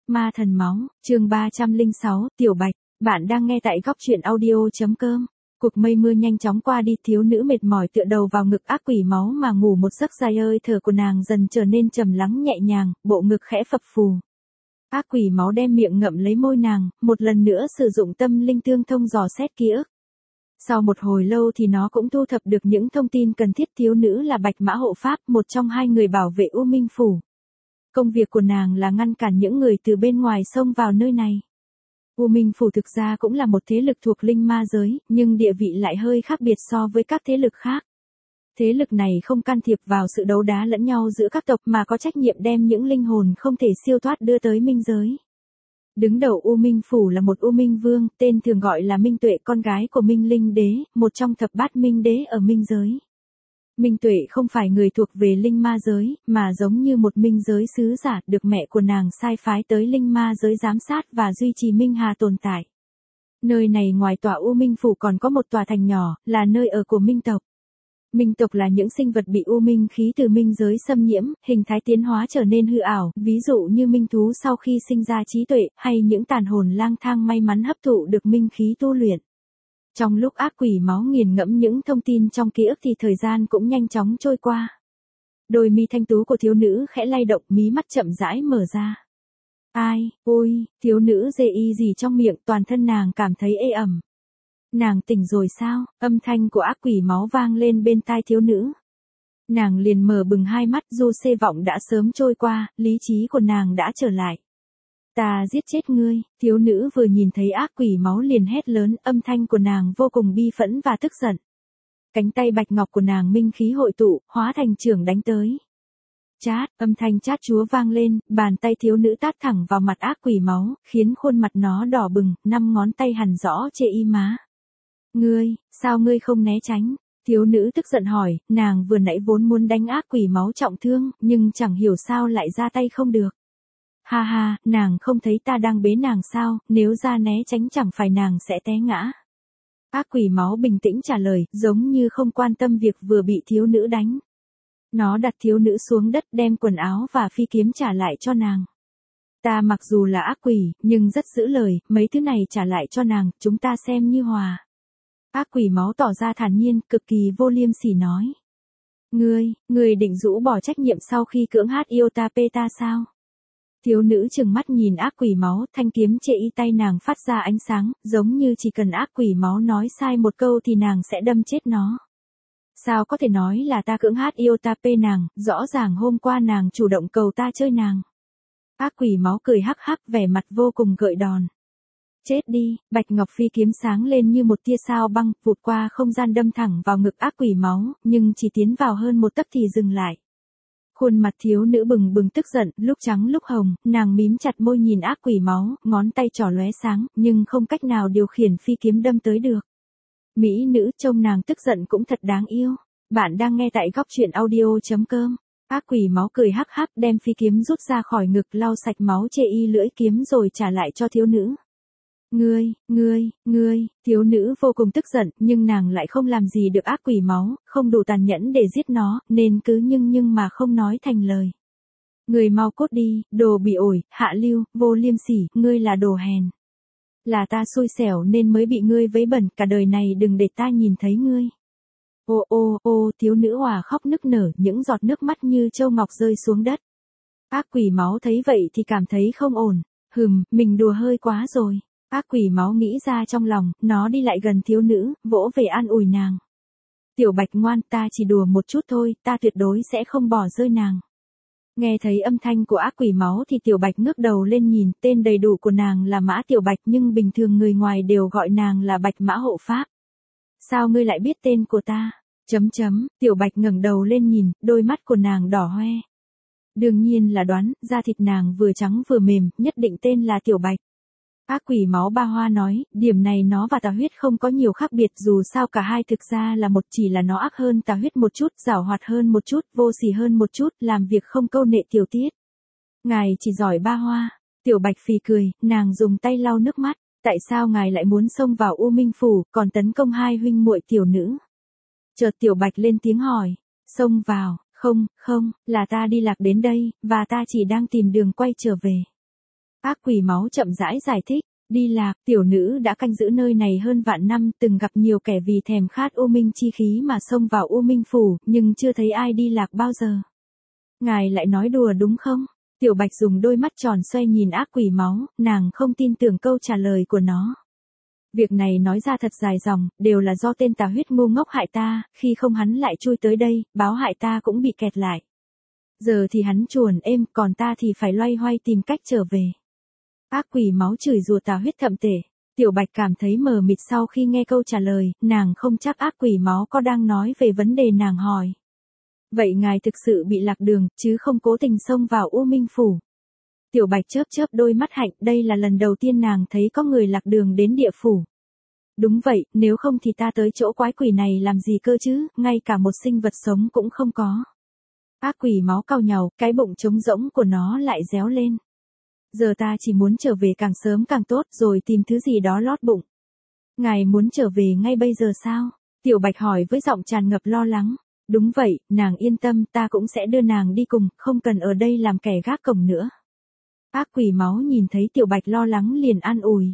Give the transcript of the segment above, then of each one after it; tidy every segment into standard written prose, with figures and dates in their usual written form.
Ma thần máu, chương 306, Tiểu Bạch, bạn đang nghe tại góc truyện audio.com. Cuộc mây mưa nhanh chóng qua đi, thiếu nữ mệt mỏi tựa đầu vào ngực ác quỷ máu mà ngủ một giấc dài, hơi thở của nàng dần trở nên trầm lắng nhẹ nhàng, bộ ngực khẽ phập phù. Ác quỷ máu đem miệng ngậm lấy môi nàng, một lần nữa sử dụng tâm linh tương thông dò xét ký ức. Sau một hồi lâu thì nó cũng thu thập được những thông tin cần thiết. Thiếu nữ là Bạch Mã hộ pháp, một trong hai người bảo vệ U Minh Phủ. Công việc của nàng là ngăn cản những người từ bên ngoài xông vào nơi này. U Minh Phủ thực ra cũng là một thế lực thuộc linh ma giới, nhưng địa vị lại hơi khác biệt so với các thế lực khác. Thế lực này không can thiệp vào sự đấu đá lẫn nhau giữa các tộc mà có trách nhiệm đem những linh hồn không thể siêu thoát đưa tới minh giới. Đứng đầu U Minh Phủ là một U Minh Vương, tên thường gọi là Minh Tuệ, con gái của Minh Linh Đế, một trong thập bát minh đế ở minh giới. Minh Tuệ không phải người thuộc về linh ma giới, mà giống như một minh giới sứ giả được mẹ của nàng sai phái tới linh ma giới giám sát và duy trì Minh Hà tồn tại. Nơi này ngoài tòa U Minh Phủ còn có một tòa thành nhỏ, là nơi ở của Minh tộc. Minh tộc là những sinh vật bị u minh khí từ minh giới xâm nhiễm, hình thái tiến hóa trở nên hư ảo, ví dụ như minh thú sau khi sinh ra trí tuệ, hay những tàn hồn lang thang may mắn hấp thụ được minh khí tu luyện. Trong lúc ác quỷ máu nghiền ngẫm những thông tin trong ký ức thì thời gian cũng nhanh chóng trôi qua. Đôi mi thanh tú của thiếu nữ khẽ lay động, mí mắt chậm rãi mở ra. Ai, ôi, thiếu nữ dê y gì trong miệng, toàn thân nàng cảm thấy ê ẩm. Nàng tỉnh rồi sao? Âm thanh của ác quỷ máu vang lên bên tai thiếu nữ. Nàng liền mở bừng hai mắt, du xê vọng đã sớm trôi qua, lý trí của nàng đã trở lại. Ta giết chết ngươi, thiếu nữ vừa nhìn thấy ác quỷ máu liền hét lớn, âm thanh của nàng vô cùng bi phẫn và tức giận. Cánh tay bạch ngọc của nàng minh khí hội tụ, hóa thành chưởng đánh tới. Chát, âm thanh chát chúa vang lên, bàn tay thiếu nữ tát thẳng vào mặt ác quỷ máu, khiến khuôn mặt nó đỏ bừng, 5 ngón tay hằn rõ chê y má. Ngươi, sao ngươi không né tránh? Thiếu nữ tức giận hỏi, nàng vừa nãy vốn muốn đánh ác quỷ máu trọng thương, nhưng chẳng hiểu sao lại ra tay không được. Ha ha, nàng không thấy ta đang bế nàng sao, nếu ra né tránh chẳng phải nàng sẽ té ngã. Ác quỷ máu bình tĩnh trả lời, giống như không quan tâm việc vừa bị thiếu nữ đánh. Nó đặt thiếu nữ xuống đất, đem quần áo và phi kiếm trả lại cho nàng. Ta mặc dù là ác quỷ, nhưng rất giữ lời, mấy thứ này trả lại cho nàng, chúng ta xem như hòa. Ác quỷ máu tỏ ra thản nhiên, cực kỳ vô liêm sỉ nói. Ngươi định rũ bỏ trách nhiệm sau khi cưỡng hát yêu ta pê ta sao? Thiếu nữ trừng mắt nhìn ác quỷ máu, thanh kiếm chê y tay nàng phát ra ánh sáng, giống như chỉ cần ác quỷ máu nói sai một câu thì nàng sẽ đâm chết nó. Sao có thể nói là ta cưỡng hát yêu ta pê nàng, rõ ràng hôm qua nàng chủ động cầu ta chơi nàng. Ác quỷ máu cười hắc hắc, vẻ mặt vô cùng gợi đòn. Chết đi, bạch ngọc phi kiếm sáng lên như một tia sao băng, vụt qua không gian đâm thẳng vào ngực ác quỷ máu, nhưng chỉ tiến vào hơn một tấc thì dừng lại. Khuôn mặt thiếu nữ bừng bừng tức giận, lúc trắng lúc hồng, nàng mím chặt môi nhìn ác quỷ máu, ngón tay trỏ lóe sáng, nhưng không cách nào điều khiển phi kiếm đâm tới được. Mỹ nữ trông nàng tức giận cũng thật đáng yêu. Bạn đang nghe tại góc truyện audio.com. Ác quỷ máu cười hắc hắc, đem phi kiếm rút ra khỏi ngực, lau sạch máu chê y lưỡi kiếm rồi trả lại cho thiếu nữ. Ngươi, thiếu nữ vô cùng tức giận, nhưng nàng lại không làm gì được ác quỷ máu, không đủ tàn nhẫn để giết nó, nên cứ nhưng mà không nói thành lời. Ngươi mau cút đi, đồ bị ổi, hạ lưu, vô liêm sỉ, ngươi là đồ hèn. Là ta xui xẻo nên mới bị ngươi vấy bẩn, cả đời này đừng để ta nhìn thấy ngươi. Ô, thiếu nữ hòa khóc nức nở, những giọt nước mắt như châu ngọc rơi xuống đất. Ác quỷ máu thấy vậy thì cảm thấy không ổn, mình đùa hơi quá rồi. Ác quỷ máu nghĩ ra trong lòng, nó đi lại gần thiếu nữ, vỗ về an ủi nàng. Tiểu Bạch ngoan, ta chỉ đùa một chút thôi, ta tuyệt đối sẽ không bỏ rơi nàng. Nghe thấy âm thanh của ác quỷ máu thì Tiểu Bạch ngước đầu lên nhìn, tên đầy đủ của nàng là Mã Tiểu Bạch nhưng bình thường người ngoài đều gọi nàng là Bạch Mã hộ pháp. Sao ngươi lại biết tên của ta? Tiểu Bạch ngẩng đầu lên nhìn, đôi mắt của nàng đỏ hoe. Đương nhiên là đoán, da thịt nàng vừa trắng vừa mềm, nhất định tên là Tiểu Bạch. Ác quỷ máu ba hoa nói, điểm này nó và tà huyết không có nhiều khác biệt, dù sao cả hai thực ra là một, chỉ là nó ác hơn tà huyết một chút, giảo hoạt hơn một chút, vô sỉ hơn một chút, làm việc không câu nệ tiểu tiết. Ngài chỉ giỏi ba hoa. Tiểu Bạch phì cười, nàng dùng tay lau nước mắt, tại sao ngài lại muốn xông vào U Minh Phủ, còn tấn công hai huynh muội tiểu nữ? Chợt Tiểu Bạch lên tiếng hỏi, xông vào, không, là ta đi lạc đến đây, và ta chỉ đang tìm đường quay trở về. Ác quỷ máu chậm rãi giải thích. Đi Lạc, tiểu nữ đã canh giữ nơi này hơn vạn năm, từng gặp nhiều kẻ vì thèm khát U Minh chi khí mà xông vào U Minh phủ, nhưng chưa thấy ai đi lạc bao giờ. Ngài lại nói đùa đúng không? Tiểu Bạch dùng đôi mắt tròn xoe nhìn ác quỷ máu, nàng không tin tưởng câu trả lời của nó. Việc này nói ra thật dài dòng, đều là do tên tà huyết ngu ngốc hại ta, khi không hắn lại chui tới đây, báo hại ta cũng bị kẹt lại. Giờ thì hắn chuồn êm, còn ta thì phải loay hoay tìm cách trở về. Ác quỷ máu chửi rủa tà huyết thậm tệ. Tiểu Bạch cảm thấy mờ mịt sau khi nghe câu trả lời, nàng không chắc ác quỷ máu có đang nói về vấn đề nàng hỏi. Vậy ngài thực sự bị lạc đường, chứ không cố tình xông vào U Minh phủ. Tiểu Bạch chớp chớp đôi mắt hạnh, đây là lần đầu tiên nàng thấy có người lạc đường đến địa phủ. Đúng vậy, nếu không thì ta tới chỗ quái quỷ này làm gì cơ chứ, ngay cả một sinh vật sống cũng không có. Ác quỷ máu cau nhàu, cái bụng trống rỗng của nó lại réo lên. Giờ ta chỉ muốn trở về càng sớm càng tốt rồi tìm thứ gì đó lót bụng. Ngài muốn trở về ngay bây giờ sao? Tiểu Bạch hỏi với giọng tràn ngập lo lắng. Đúng vậy, nàng yên tâm, ta cũng sẽ đưa nàng đi cùng, không cần ở đây làm kẻ gác cổng nữa. Ác quỷ máu nhìn thấy Tiểu Bạch lo lắng liền an ủi.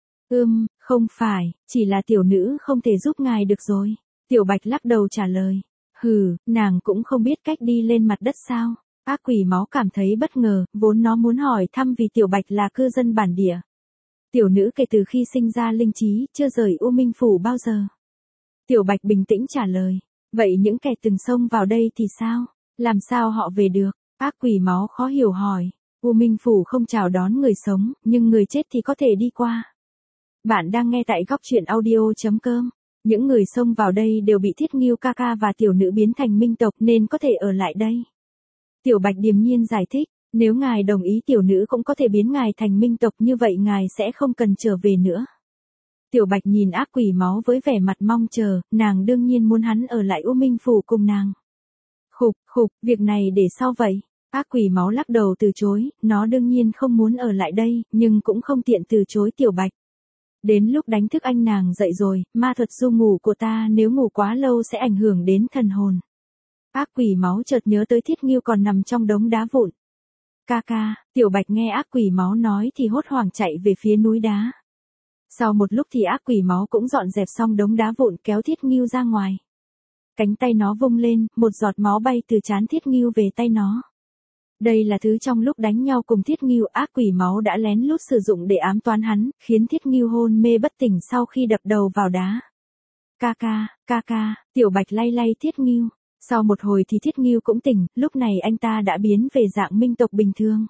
Không phải, chỉ là tiểu nữ không thể giúp ngài được rồi. Tiểu Bạch lắc đầu trả lời. Nàng cũng không biết cách đi lên mặt đất sao? Ác quỷ máu cảm thấy bất ngờ, vốn nó muốn hỏi thăm vì Tiểu Bạch là cư dân bản địa. Tiểu nữ kể từ khi sinh ra linh trí, chưa rời U Minh phủ bao giờ. Tiểu Bạch bình tĩnh trả lời. Vậy những kẻ từng xông vào đây thì sao? Làm sao họ về được? Ác quỷ máu khó hiểu hỏi. U Minh phủ không chào đón người sống, nhưng người chết thì có thể đi qua. Bạn đang nghe tại góc truyện audio.com. Những người xông vào đây đều bị Thiết Ngưu ca ca và tiểu nữ biến thành minh tộc nên có thể ở lại đây. Tiểu Bạch điềm nhiên giải thích, nếu ngài đồng ý tiểu nữ cũng có thể biến ngài thành minh tộc, như vậy ngài sẽ không cần trở về nữa. Tiểu Bạch nhìn ác quỷ máu với vẻ mặt mong chờ, nàng đương nhiên muốn hắn ở lại U Minh phủ cùng nàng. Việc này để sau vậy. Ác quỷ máu lắc đầu từ chối, nó đương nhiên không muốn ở lại đây, nhưng cũng không tiện từ chối Tiểu Bạch. Đến lúc đánh thức anh nàng dậy rồi, ma thuật du ngủ của ta nếu ngủ quá lâu sẽ ảnh hưởng đến thần hồn. Ác quỷ máu chợt nhớ tới Thiết Ngưu còn nằm trong đống đá vụn. Ca ca, Tiểu Bạch nghe ác quỷ máu nói thì hốt hoảng chạy về phía núi đá. Sau một lúc thì ác quỷ máu cũng dọn dẹp xong đống đá vụn kéo Thiết Ngưu ra ngoài. Cánh tay nó vung lên, một giọt máu bay từ trán Thiết Ngưu về tay nó. Đây là thứ trong lúc đánh nhau cùng Thiết Ngưu ác quỷ máu đã lén lút sử dụng để ám toán hắn, khiến Thiết Ngưu hôn mê bất tỉnh sau khi đập đầu vào đá. Ca ca, Tiểu Bạch lay lay Thiết Ngưu. Sau một hồi thì Thiết Ngưu cũng tỉnh, lúc này anh ta đã biến về dạng minh tộc bình thường.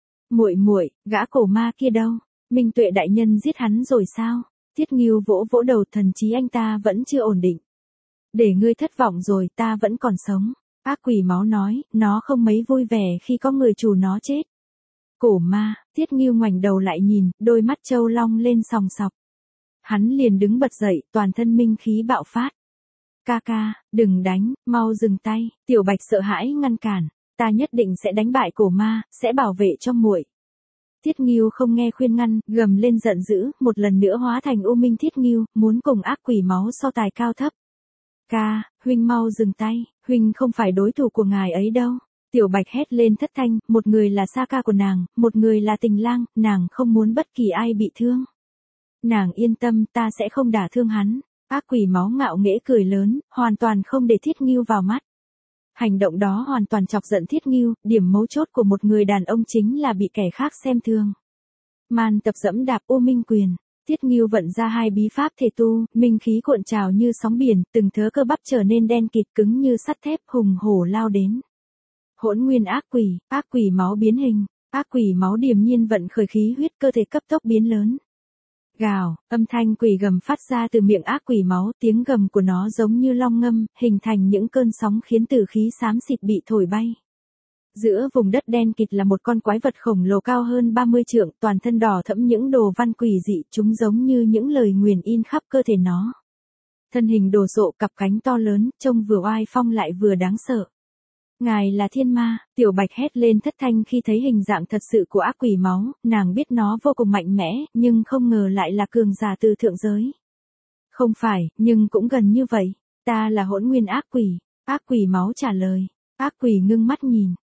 Muội, gã cổ ma kia đâu? Minh Tuệ đại nhân giết hắn rồi sao? Thiết Ngưu vỗ vỗ đầu, thần trí anh ta vẫn chưa ổn định. Để ngươi thất vọng rồi, ta vẫn còn sống. Ác quỷ máu nói, nó không mấy vui vẻ khi có người chủ nó chết. Cổ ma, Thiết Ngưu ngoảnh đầu lại nhìn, đôi mắt trâu long lên sòng sọc. Hắn liền đứng bật dậy, toàn thân minh khí bạo phát. Ca, đừng đánh, mau dừng tay. Tiểu Bạch sợ hãi ngăn cản. Ta nhất định sẽ đánh bại cổ ma, sẽ bảo vệ cho muội. Thiết Ngưu không nghe khuyên ngăn, gầm lên giận dữ, một lần nữa hóa thành U Minh Thiết Ngưu, muốn cùng ác quỷ máu so tài cao thấp. Ca, huynh mau dừng tay, huynh không phải đối thủ của ngài ấy đâu. Tiểu Bạch hét lên thất thanh, một người là Sa ca của nàng, một người là Tình Lang, nàng không muốn bất kỳ ai bị thương. Nàng yên tâm, ta sẽ không đả thương hắn. Ác quỷ máu ngạo nghễ cười lớn, hoàn toàn không để Thiết Ngưu vào mắt. Hành động đó hoàn toàn chọc giận Thiết Ngưu, điểm mấu chốt của một người đàn ông chính là bị kẻ khác xem thường. Man tập dẫm đạp U Minh quyền. Thiết Ngưu vận ra hai bí pháp thể tu, minh khí cuộn trào như sóng biển, từng thớ cơ bắp trở nên đen kịt cứng như sắt thép, hùng hổ lao đến. Hỗn nguyên ác quỷ máu biến hình, ác quỷ máu điềm nhiên vận khởi khí huyết, cơ thể cấp tốc biến lớn. Gào, âm thanh quỷ gầm phát ra từ miệng ác quỷ máu, tiếng gầm của nó giống như long ngâm, hình thành những cơn sóng khiến tử khí xám xịt bị thổi bay. Giữa vùng đất đen kịt là một con quái vật khổng lồ cao hơn 30 trượng, toàn thân đỏ thẫm những đồ văn quỷ dị, chúng giống như những lời nguyền in khắp cơ thể nó. Thân hình đồ sộ, cặp cánh to lớn, trông vừa oai phong lại vừa đáng sợ. Ngài là thiên ma, Tiểu Bạch hét lên thất thanh khi thấy hình dạng thật sự của ác quỷ máu, nàng biết nó vô cùng mạnh mẽ, nhưng không ngờ lại là cường giả từ thượng giới. Không phải, nhưng cũng gần như vậy, ta là hỗn nguyên ác quỷ máu trả lời. Ác quỷ ngưng mắt nhìn,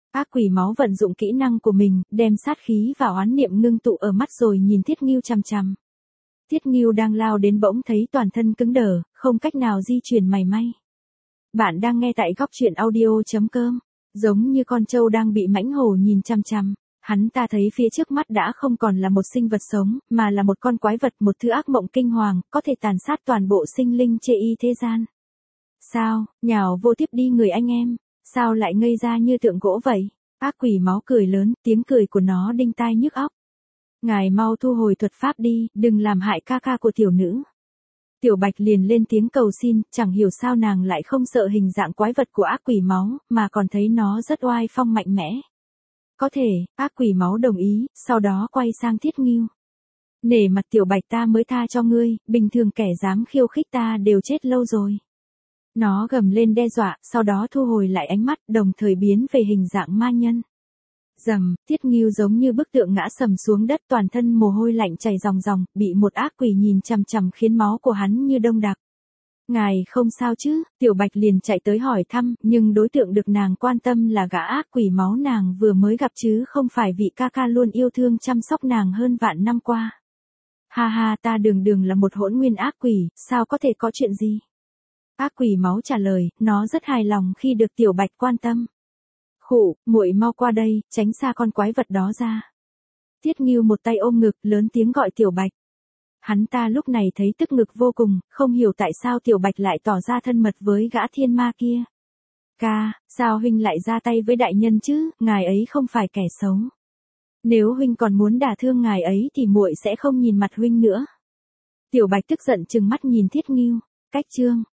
Ác quỷ máu vận dụng kỹ năng của mình, đem sát khí và oán niệm ngưng tụ ở mắt rồi nhìn Thiết Ngưu chằm chằm. Thiết Ngưu đang lao đến bỗng thấy toàn thân cứng đờ, không cách nào di chuyển mảy may. Bạn đang nghe tại góc truyện audio.com. Giống như con trâu đang bị mãnh hổ nhìn chằm chằm, hắn ta thấy phía trước mắt đã không còn là một sinh vật sống, mà là một con quái vật, một thứ ác mộng kinh hoàng, có thể tàn sát toàn bộ sinh linh chê y thế gian. Sao, nhào vô tiếp đi người anh em, sao lại ngây ra như tượng gỗ vậy? Ác quỷ máu cười lớn, tiếng cười của nó đinh tai nhức óc. Ngài mau thu hồi thuật pháp đi, đừng làm hại ca ca của tiểu nữ. Tiểu Bạch liền lên tiếng cầu xin, chẳng hiểu sao nàng lại không sợ hình dạng quái vật của ác quỷ máu, mà còn thấy nó rất oai phong mạnh mẽ. Có thể, ác quỷ máu đồng ý, sau đó quay sang Thiết Ngưu. Nể mặt Tiểu Bạch ta mới tha cho ngươi, bình thường kẻ dám khiêu khích ta đều chết lâu rồi. Nó gầm lên đe dọa, sau đó thu hồi lại ánh mắt, đồng thời biến về hình dạng ma nhân. Rầm, Thiết Ngưu giống như bức tượng ngã sầm xuống đất, toàn thân mồ hôi lạnh chảy ròng ròng, bị một ác quỷ nhìn chằm chằm khiến máu của hắn như đông đặc. Ngài không sao chứ? Tiểu Bạch liền chạy tới hỏi thăm, nhưng đối tượng được nàng quan tâm là gã ác quỷ máu nàng vừa mới gặp chứ không phải vị ca ca luôn yêu thương chăm sóc nàng hơn vạn năm qua. Ha ha, ta đường là một hỗn nguyên ác quỷ, sao có thể có chuyện gì? Ác quỷ máu trả lời, nó rất hài lòng khi được Tiểu Bạch quan tâm. Khụ, muội mau qua đây, tránh xa con quái vật đó ra. Thiết Ngưu một tay ôm ngực, lớn tiếng gọi Tiểu Bạch. Hắn ta lúc này thấy tức ngực vô cùng, không hiểu tại sao Tiểu Bạch lại tỏ ra thân mật với gã thiên ma kia. Ca, sao huynh lại ra tay với đại nhân chứ, ngài ấy không phải kẻ xấu. Nếu huynh còn muốn đả thương ngài ấy thì muội sẽ không nhìn mặt huynh nữa. Tiểu Bạch tức giận trừng mắt nhìn Thiết Ngưu. Cách chương